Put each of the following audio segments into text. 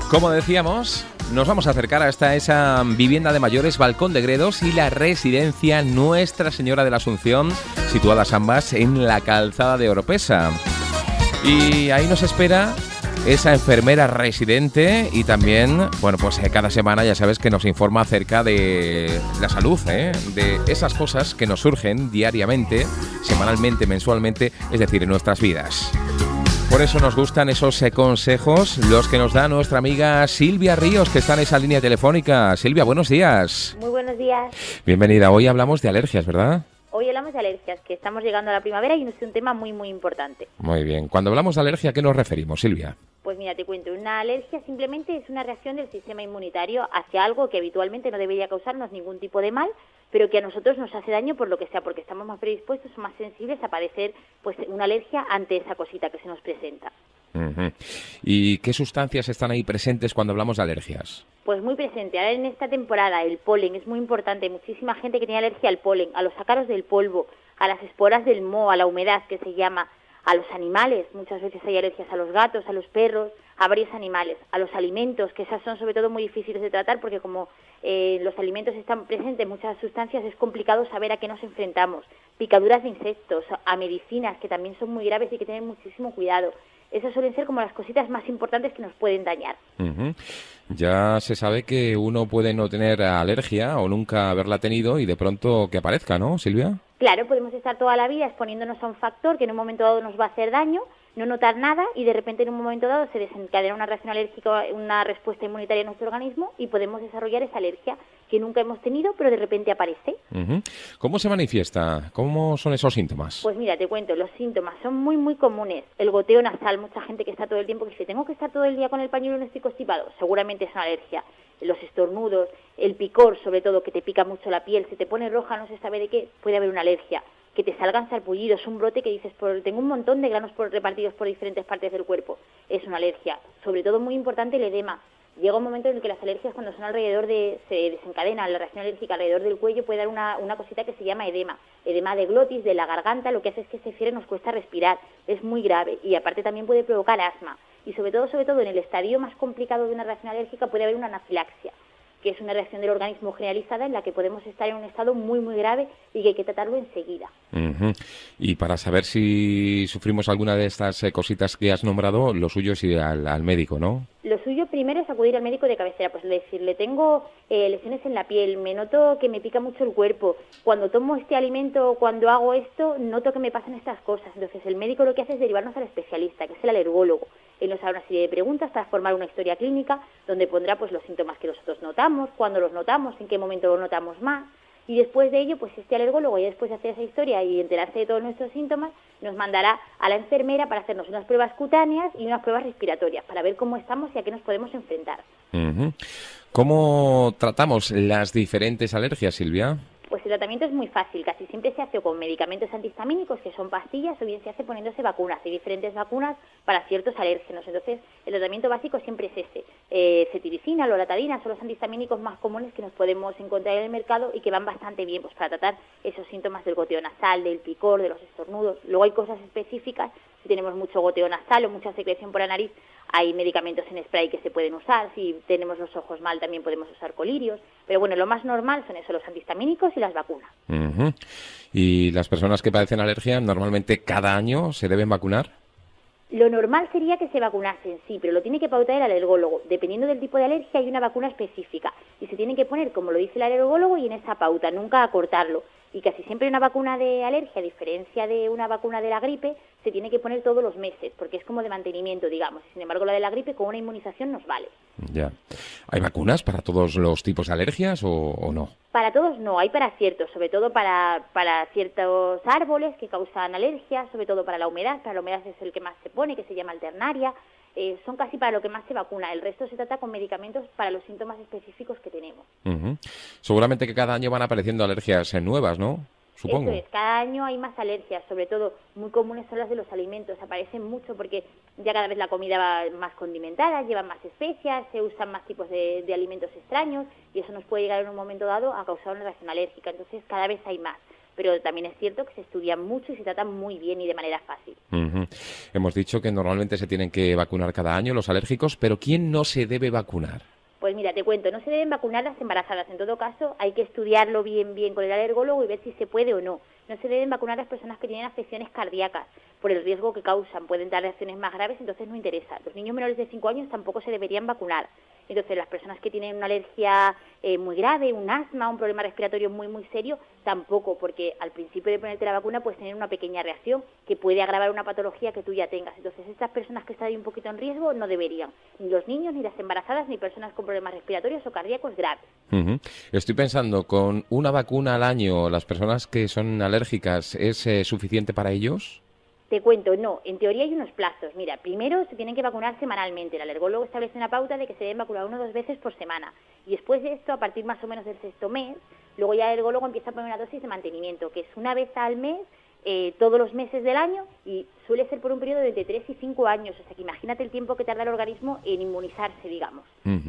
Como decíamos, nos vamos a acercar hasta esa vivienda de mayores Balcón de Gredos y la residencia Nuestra Señora de la Asunción, situadas ambas en la calzada de Oropesa. Y ahí nos espera esa enfermera residente y también, bueno, pues cada semana ya sabes que nos informa acerca de la salud, de esas cosas que nos surgen diariamente, semanalmente, mensualmente, es decir, en nuestras vidas. Por eso nos gustan esos consejos, los que nos da nuestra amiga Silvia Ríos, que está en esa línea telefónica. Silvia, buenos días. Muy buenos días. Bienvenida. Hoy hablamos de alergias, ¿verdad? Hoy hablamos de alergias, que estamos llegando a la primavera y es un tema muy, muy importante. Muy bien. Cuando hablamos de alergia, ¿a qué nos referimos, Silvia? Pues mira, te cuento. Una alergia simplemente es una reacción del sistema inmunitario hacia algo que habitualmente no debería causarnos ningún tipo de mal, pero que a nosotros nos hace daño por lo que sea, porque estamos más predispuestos o más sensibles a padecer pues una alergia ante esa cosita que se nos presenta. Uh-huh. ¿Y qué sustancias están ahí presentes cuando hablamos de alergias? Pues muy presente. Ahora en esta temporada el polen es muy importante. Hay muchísima gente que tiene alergia al polen, a los ácaros del polvo, a las esporas del moho, a la humedad que se llama, a los animales. Muchas veces hay alergias a los gatos, a los perros, a varios animales, a los alimentos, que esas son sobre todo muy difíciles de tratar porque como los alimentos están presentes muchas sustancias, es complicado saber a qué nos enfrentamos. Picaduras de insectos, a medicinas que también son muy graves y que tienen muchísimo cuidado. Esas suelen ser como las cositas más importantes que nos pueden dañar. Uh-huh. Ya se sabe que uno puede no tener alergia o nunca haberla tenido y de pronto que aparezca, ¿no, Silvia? Claro, podemos estar toda la vida exponiéndonos a un factor que en un momento dado nos va a hacer daño, no notar nada y de repente en un momento dado se desencadena una reacción alérgica, una respuesta inmunitaria en nuestro organismo y podemos desarrollar esa alergia que nunca hemos tenido pero de repente aparece. Uh-huh. ¿Cómo se manifiesta? ¿Cómo son esos síntomas? Pues mira, te cuento, los síntomas son muy muy comunes. El goteo nasal, mucha gente que está todo el tiempo que dice, tengo que estar todo el día con el pañuelo y no estoy constipado, seguramente es una alergia. Los estornudos, el picor sobre todo, que te pica mucho la piel, se te pone roja, no se sabe de qué, puede haber una alergia. Que te salgan sarpullidos, un brote que dices, tengo un montón de granos repartidos por diferentes partes del cuerpo, es una alergia. Sobre todo muy importante el edema. Llega un momento en el que las alergias cuando son se desencadena la reacción alérgica alrededor del cuello, puede dar una cosita que se llama edema. Edema de glotis, de la garganta, lo que hace es que se cierre, nos cuesta respirar, es muy grave y aparte también puede provocar asma. Y sobre todo en el estadio más complicado de una reacción alérgica puede haber una anafilaxia, que es una reacción del organismo generalizada en la que podemos estar en un estado muy, muy grave y que hay que tratarlo enseguida. Uh-huh. Y para saber si sufrimos alguna de estas cositas que has nombrado, lo suyo es ir al médico, ¿no? Lo suyo primero es acudir al médico de cabecera, pues decirle, tengo lesiones en la piel, me noto que me pica mucho el cuerpo, cuando tomo este alimento o cuando hago esto, noto que me pasan estas cosas. Entonces el médico lo que hace es derivarnos al especialista, que es el alergólogo. Él nos hará una serie de preguntas para formar una historia clínica donde pondrá pues los síntomas que nosotros notamos, cuándo los notamos, en qué momento los notamos más. Y después de ello, pues este alergólogo, ya después de hacer esa historia y enterarse de todos nuestros síntomas, nos mandará a la enfermera para hacernos unas pruebas cutáneas y unas pruebas respiratorias para ver cómo estamos y a qué nos podemos enfrentar. Uh-huh. ¿Cómo tratamos las diferentes alergias, Silvia? Pues el tratamiento es muy fácil, casi siempre se hace con medicamentos antihistamínicos, que son pastillas, o bien se hace poniéndose vacunas. Hay diferentes vacunas para ciertos alérgenos. Entonces, el tratamiento básico siempre es ese. Cetiricina, loratadina son los antihistamínicos más comunes que nos podemos encontrar en el mercado y que van bastante bien pues para tratar esos síntomas del goteo nasal, del picor, de los estornudos. Luego hay cosas específicas, si tenemos mucho goteo nasal o mucha secreción por la nariz, hay medicamentos en spray que se pueden usar. Si tenemos los ojos mal también podemos usar colirios. Pero bueno, lo más normal son eso, los antihistamínicos y las vacunas. Uh-huh. ¿Y las personas que padecen alergia normalmente cada año se deben vacunar? Lo normal sería que se vacunasen, sí, pero lo tiene que pautar el alergólogo. Dependiendo del tipo de alergia hay una vacuna específica y se tiene que poner como lo dice el alergólogo y en esa pauta, nunca acortarlo. Y casi siempre una vacuna de alergia, a diferencia de una vacuna de la gripe, se tiene que poner todos los meses, porque es como de mantenimiento, digamos. Sin embargo, la de la gripe con una inmunización nos vale. Ya. ¿Hay vacunas para todos los tipos de alergias o no? Para todos no, hay para ciertos, sobre todo para ciertos árboles que causan alergias, sobre todo para la humedad es el que más se pone, que se llama alternaria. Son casi para lo que más se vacuna. El resto se trata con medicamentos para los síntomas específicos que tenemos. Uh-huh. Seguramente que cada año van apareciendo alergias nuevas, ¿no? Supongo. Eso es, cada año hay más alergias, sobre todo muy comunes son las de los alimentos, aparecen mucho porque ya cada vez la comida va más condimentada, llevan más especias, se usan más tipos de alimentos extraños y eso nos puede llegar en un momento dado a causar una reacción alérgica, entonces cada vez hay más. pero también es cierto que se estudian mucho y se tratan muy bien y de manera fácil. Hemos dicho que normalmente se tienen que vacunar cada año los alérgicos, pero ¿quién no se debe vacunar? Pues mira, te cuento, no se deben vacunar las embarazadas. En todo caso, hay que estudiarlo bien con el alergólogo y ver si se puede o no. No se deben vacunar las personas que tienen afecciones cardíacas por el riesgo que causan. Pueden dar reacciones más graves, entonces no interesa. Los niños menores de 5 años tampoco se deberían vacunar. Entonces, las personas que tienen una alergia muy grave, un asma, un problema respiratorio muy serio, tampoco, porque al principio de ponerte la vacuna puedes tener una pequeña reacción que puede agravar una patología que tú ya tengas. Entonces, estas personas que están ahí un poquito en riesgo no deberían. Ni los niños, ni las embarazadas, ni personas con problemas respiratorios o cardíacos graves. Estoy pensando, ¿con una vacuna al año las personas que son alérgicas es suficiente para ellos? Te cuento, no, en teoría hay unos plazos. Mira, primero se tienen que vacunar semanalmente. El alergólogo establece una pauta de que se deben vacunar 1 o 2 veces por semana. Y después de esto, a partir más o menos del 6º mes, luego ya el alergólogo empieza a poner una dosis de mantenimiento, que es una vez al mes, todos los meses del año, y suele ser por un periodo de entre 3 y 5 años. O sea que imagínate el tiempo que tarda el organismo en inmunizarse, digamos.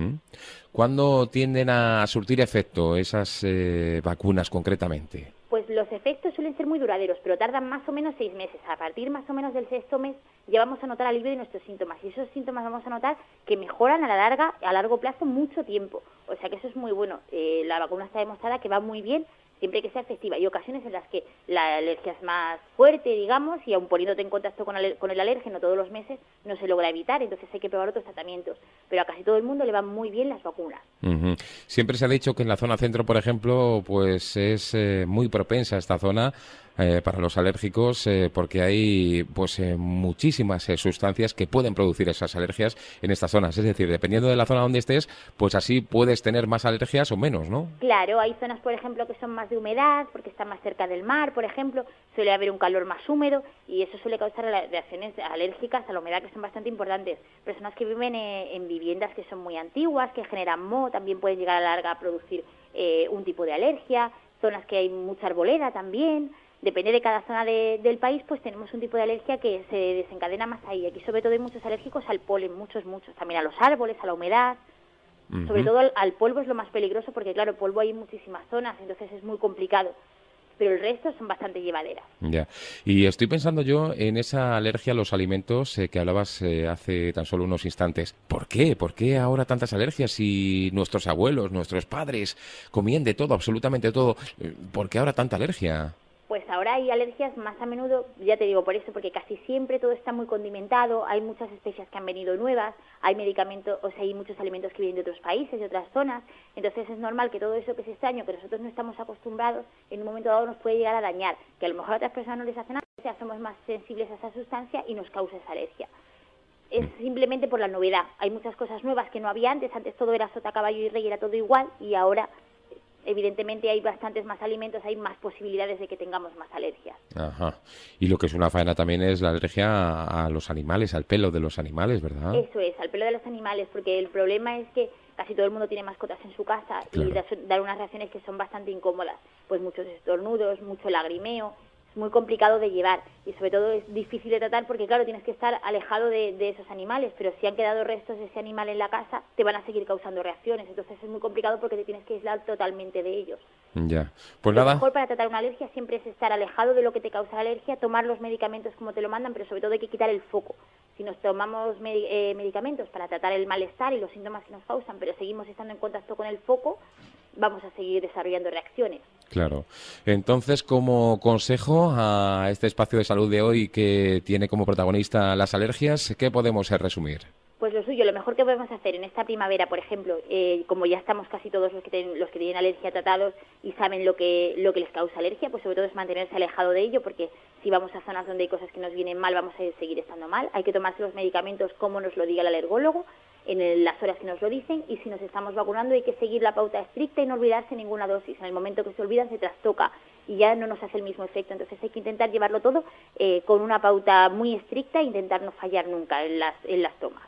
¿Cuándo tienden a surtir efecto esas vacunas concretamente? Pues los efectos suelen ser muy duraderos, pero tardan más o menos 6 meses. A partir más o menos del 6º mes ya vamos a notar alivio de nuestros síntomas. Y esos síntomas vamos a notar que mejoran a largo plazo mucho tiempo. O sea que eso es muy bueno. La vacuna está demostrada que va muy bien siempre que sea efectiva. Hay ocasiones en las que la alergia es más fuerte, digamos, y aun poniéndote en contacto con el alérgeno todos los meses, no se logra evitar, entonces hay que probar otros tratamientos. Pero a casi todo el mundo le van muy bien las vacunas. Siempre se ha dicho que en la zona centro, por ejemplo, pues es muy propensa esta zona para los alérgicos porque hay pues muchísimas sustancias que pueden producir esas alergias en estas zonas. Es decir, dependiendo de la zona donde estés, pues así puedes tener más alergias o menos, ¿no? Claro, hay zonas, por ejemplo, que son más de humedad, porque están más cerca del mar, por ejemplo, suele haber un calor más húmedo y eso suele causar reacciones alérgicas a la humedad que son bastante importantes. Personas que viven en viviendas que son muy antiguas, que generan moho, también pueden llegar a la larga a producir un tipo de alergia. Zonas que hay mucha arboleda también. Depende de cada zona del país, pues tenemos un tipo de alergia que se desencadena más ahí. Aquí sobre todo hay muchos alérgicos al polen, muchos, también a los árboles, a la humedad. Sobre todo al polvo es lo más peligroso porque, claro, polvo hay en muchísimas zonas, entonces es muy complicado. Pero el resto son bastante llevaderas. Ya. Y estoy pensando yo en esa alergia a los alimentos que hablabas hace tan solo unos instantes. ¿Por qué? ¿Por qué ahora tantas alergias si nuestros abuelos, nuestros padres comían de todo, absolutamente todo? ¿Por qué ahora tanta alergia? Pues ahora hay alergias más a menudo, ya te digo por eso, porque casi siempre todo está muy condimentado, hay muchas especias que han venido nuevas, hay medicamentos, o sea, hay muchos alimentos que vienen de otros países, de otras zonas, entonces es normal que todo eso que es extraño, que nosotros no estamos acostumbrados, en un momento dado nos puede llegar a dañar, que a lo mejor a otras personas no les hace nada, o sea, somos más sensibles a esa sustancia y nos causa esa alergia. Es simplemente por la novedad, hay muchas cosas nuevas que no había antes todo era sota, caballo y rey, era todo igual, y ahora evidentemente hay bastantes más alimentos, hay más posibilidades de que tengamos más alergias. Ajá. Y lo que es una faena también es la alergia a los animales, al pelo de los animales, ¿verdad? Eso es, al pelo de los animales, porque el problema es que casi todo el mundo tiene mascotas en su casa, claro, y dar unas reacciones que son bastante incómodas, pues muchos estornudos, mucho lagrimeo. Es muy complicado de llevar y sobre todo es difícil de tratar porque, claro, tienes que estar alejado de esos animales, pero si han quedado restos de ese animal en la casa, te van a seguir causando reacciones, entonces es muy complicado porque te tienes que aislar totalmente de ellos. Ya, pues lo nada. mejor para tratar una alergia siempre es estar alejado de lo que te causa la alergia, tomar los medicamentos como te lo mandan, pero sobre todo hay que quitar el foco. Si nos tomamos medicamentos para tratar el malestar y los síntomas que nos causan, pero seguimos estando en contacto con el foco, vamos a seguir desarrollando reacciones. Claro. Entonces, como consejo a este espacio de salud de hoy que tiene como protagonista las alergias, ¿qué podemos resumir? Pues lo suyo, lo mejor que podemos hacer en esta primavera, por ejemplo, como ya estamos casi todos los que tienen alergia tratados y saben lo que les causa alergia, pues sobre todo es mantenerse alejado de ello, porque si vamos a zonas donde hay cosas que nos vienen mal, vamos a seguir estando mal. Hay que tomarse los medicamentos como nos lo diga el alergólogo, en las horas que nos lo dicen, y si nos estamos vacunando hay que seguir la pauta estricta y no olvidarse ninguna dosis. En el momento que se olvida se trastoca y ya no nos hace el mismo efecto. Entonces hay que intentar llevarlo todo con una pauta muy estricta e intentar no fallar nunca en las tomas.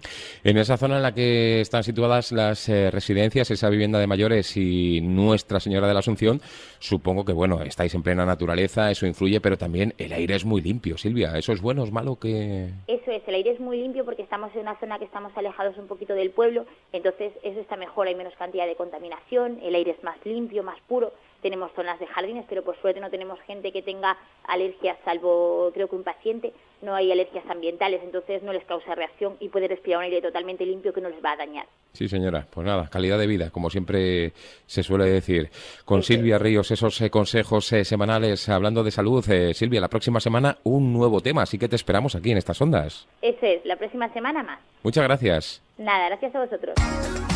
En esa zona en la que están situadas las residencias, esa vivienda de mayores y Nuestra Señora de la Asunción, supongo que, bueno, estáis en plena naturaleza, eso influye, pero también el aire es muy limpio, Silvia. ¿Eso es bueno o es malo? Que Eso es, el aire es muy limpio porque estamos en una zona que estamos alejados un poquito del pueblo, entonces eso está mejor, hay menos cantidad de contaminación, el aire es más limpio, más puro, tenemos zonas de jardines, pero por suerte no tenemos gente que tenga alergias, salvo creo que un paciente, no hay alergias ambientales, entonces no les causa reacción y puede respirar un aire totalmente limpio que no les va a dañar. Sí, señora. Pues nada, calidad de vida, como siempre se suele decir. Con Silvia Ríos, esos consejos semanales hablando de salud. Silvia, la próxima semana un nuevo tema, así que te esperamos aquí en estas ondas. Eso es, la próxima semana más. Muchas gracias. Nada, gracias a vosotros.